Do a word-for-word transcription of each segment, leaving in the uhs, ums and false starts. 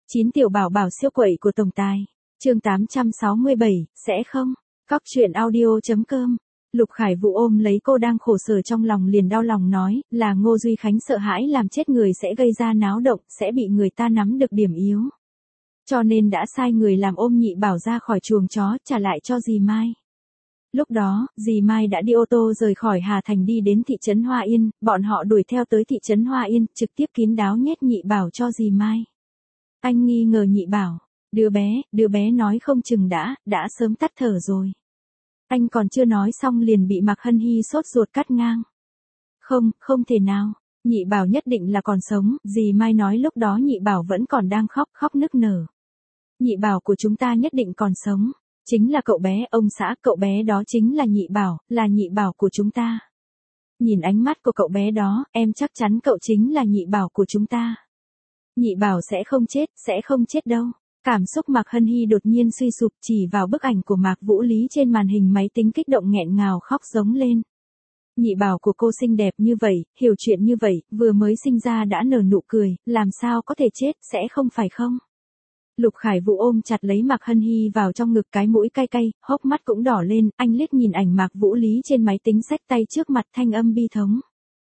chín tiểu bảo bảo siêu quậy của tổng tài. Chương tám trăm sáu mươi bảy, sẽ không? Cóc truyện audio chấm com. Lục Khải Vũ ôm lấy cô đang khổ sở trong lòng liền đau lòng nói, là Ngô Duy Khánh sợ hãi làm chết người sẽ gây ra náo động, sẽ bị người ta nắm được điểm yếu. Cho nên đã sai người làm ôm nhị bảo ra khỏi chuồng chó, trả lại cho dì Mai. Lúc đó, dì Mai đã đi ô tô rời khỏi Hà Thành đi đến thị trấn Hoa Yên, bọn họ đuổi theo tới thị trấn Hoa Yên, trực tiếp kín đáo nhét nhị bảo cho dì Mai. Anh nghi ngờ nhị bảo, đứa bé, đứa bé nói không chừng đã, đã sớm tắt thở rồi. Anh còn chưa nói xong liền bị Mạc Hân Hy sốt ruột cắt ngang. Không, không thể nào, nhị bảo nhất định là còn sống, dì Mai nói lúc đó nhị bảo vẫn còn đang khóc, khóc nức nở. Nhị bảo của chúng ta nhất định còn sống, chính là cậu bé, ông xã, cậu bé đó chính là nhị bảo, là nhị bảo của chúng ta. Nhìn ánh mắt của cậu bé đó, em chắc chắn cậu chính là nhị bảo của chúng ta. Nhị bảo sẽ không chết, sẽ không chết đâu. Cảm xúc Mạc Hân Hy đột nhiên suy sụp, chỉ vào bức ảnh của Mạc Vũ Lý trên màn hình máy tính kích động nghẹn ngào khóc giống lên. Nhị bảo của cô xinh đẹp như vậy, hiểu chuyện như vậy, vừa mới sinh ra đã nở nụ cười, làm sao có thể chết, sẽ không phải không? Lục Khải Vũ ôm chặt lấy Mạc Hân Hy vào trong ngực, cái mũi cay cay, hốc mắt cũng đỏ lên, anh liếc nhìn ảnh Mạc Vũ Lý trên máy tính xách tay trước mặt, thanh âm bi thống.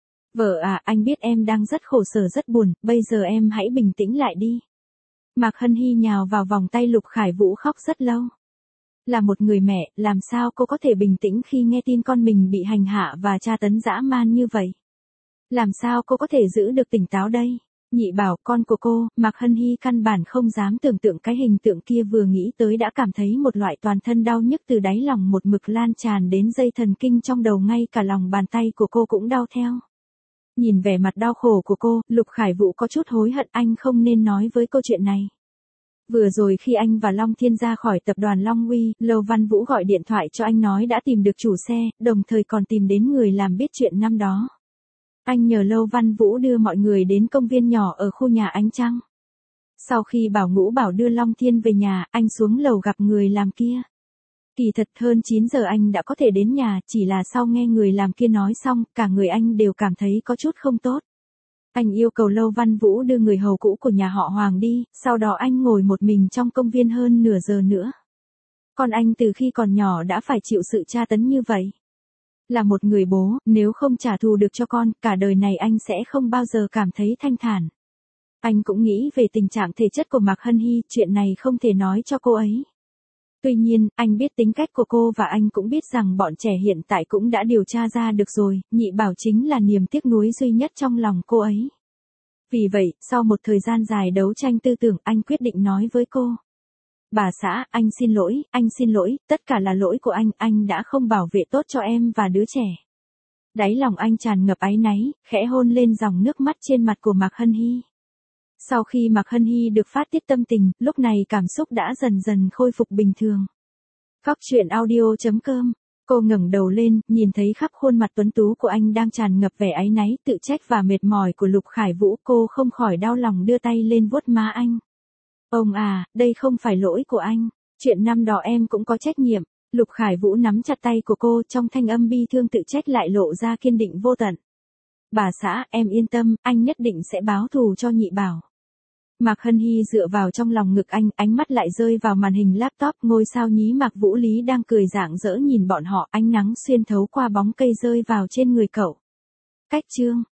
Vợ à, anh biết em đang rất khổ sở rất buồn, bây giờ em hãy bình tĩnh lại đi. Mạc Hân Hy nhào vào vòng tay Lục Khải Vũ khóc rất lâu. Là một người mẹ, làm sao cô có thể bình tĩnh khi nghe tin con mình bị hành hạ và tra tấn dã man như vậy? Làm sao cô có thể giữ được tỉnh táo đây? Nhị bảo, con của cô, Mạc Hân Hy căn bản không dám tưởng tượng cái hình tượng kia, vừa nghĩ tới đã cảm thấy một loại toàn thân đau nhức từ đáy lòng một mực lan tràn đến dây thần kinh trong đầu, ngay cả lòng bàn tay của cô cũng đau theo. Nhìn vẻ mặt đau khổ của cô, Lục Khải Vũ có chút hối hận anh không nên nói với cô chuyện này. Vừa rồi khi anh và Long Thiên ra khỏi tập đoàn Long Uy, Lâu Văn Vũ gọi điện thoại cho anh nói đã tìm được chủ xe, đồng thời còn tìm đến người làm biết chuyện năm đó. Anh nhờ Lâu Văn Vũ đưa mọi người đến công viên nhỏ ở khu nhà Ánh Trăng. Sau khi Bảo Ngũ Bảo đưa Long Thiên về nhà, anh xuống lầu gặp người làm kia. Kỳ thật hơn chín giờ anh đã có thể đến nhà, chỉ là sau nghe người làm kia nói xong, cả người anh đều cảm thấy có chút không tốt. Anh yêu cầu Lâu Văn Vũ đưa người hầu cũ của nhà họ Hoàng đi, sau đó anh ngồi một mình trong công viên hơn nửa giờ nữa. Con anh từ khi còn nhỏ đã phải chịu sự tra tấn như vậy. Là một người bố, nếu không trả thù được cho con, cả đời này anh sẽ không bao giờ cảm thấy thanh thản. Anh cũng nghĩ về tình trạng thể chất của Mạc Hân Hy, chuyện này không thể nói cho cô ấy. Tuy nhiên, anh biết tính cách của cô và anh cũng biết rằng bọn trẻ hiện tại cũng đã điều tra ra được rồi, nhị bảo chính là niềm tiếc nuối duy nhất trong lòng cô ấy. Vì vậy, sau một thời gian dài đấu tranh tư tưởng, anh quyết định nói với cô. Bà xã, anh xin lỗi, anh xin lỗi, tất cả là lỗi của anh, anh đã không bảo vệ tốt cho em và đứa trẻ. Đáy lòng anh tràn ngập áy náy, khẽ hôn lên dòng nước mắt trên mặt của Mạc Hân Hy. Sau khi Mạc Hân Hy được phát tiết tâm tình, lúc này cảm xúc đã dần dần khôi phục bình thường. Cóc truyện audio chấm com. Cô ngẩng đầu lên, nhìn thấy khắp khuôn mặt tuấn tú của anh đang tràn ngập vẻ áy náy, tự trách và mệt mỏi của Lục Khải Vũ, cô không khỏi đau lòng đưa tay lên vuốt má anh. Ông à, đây không phải lỗi của anh, chuyện năm đó em cũng có trách nhiệm. Lục Khải Vũ nắm chặt tay của cô, trong thanh âm bi thương tự trách lại lộ ra kiên định vô tận. Bà xã, em yên tâm, anh nhất định sẽ báo thù cho nhị bảo. Mạc Hân Hy dựa vào trong lòng ngực anh, ánh mắt lại rơi vào màn hình laptop, ngôi sao nhí Mạc Vũ Lý đang cười rạng rỡ nhìn bọn họ, ánh nắng xuyên thấu qua bóng cây rơi vào trên người cậu. Cách chương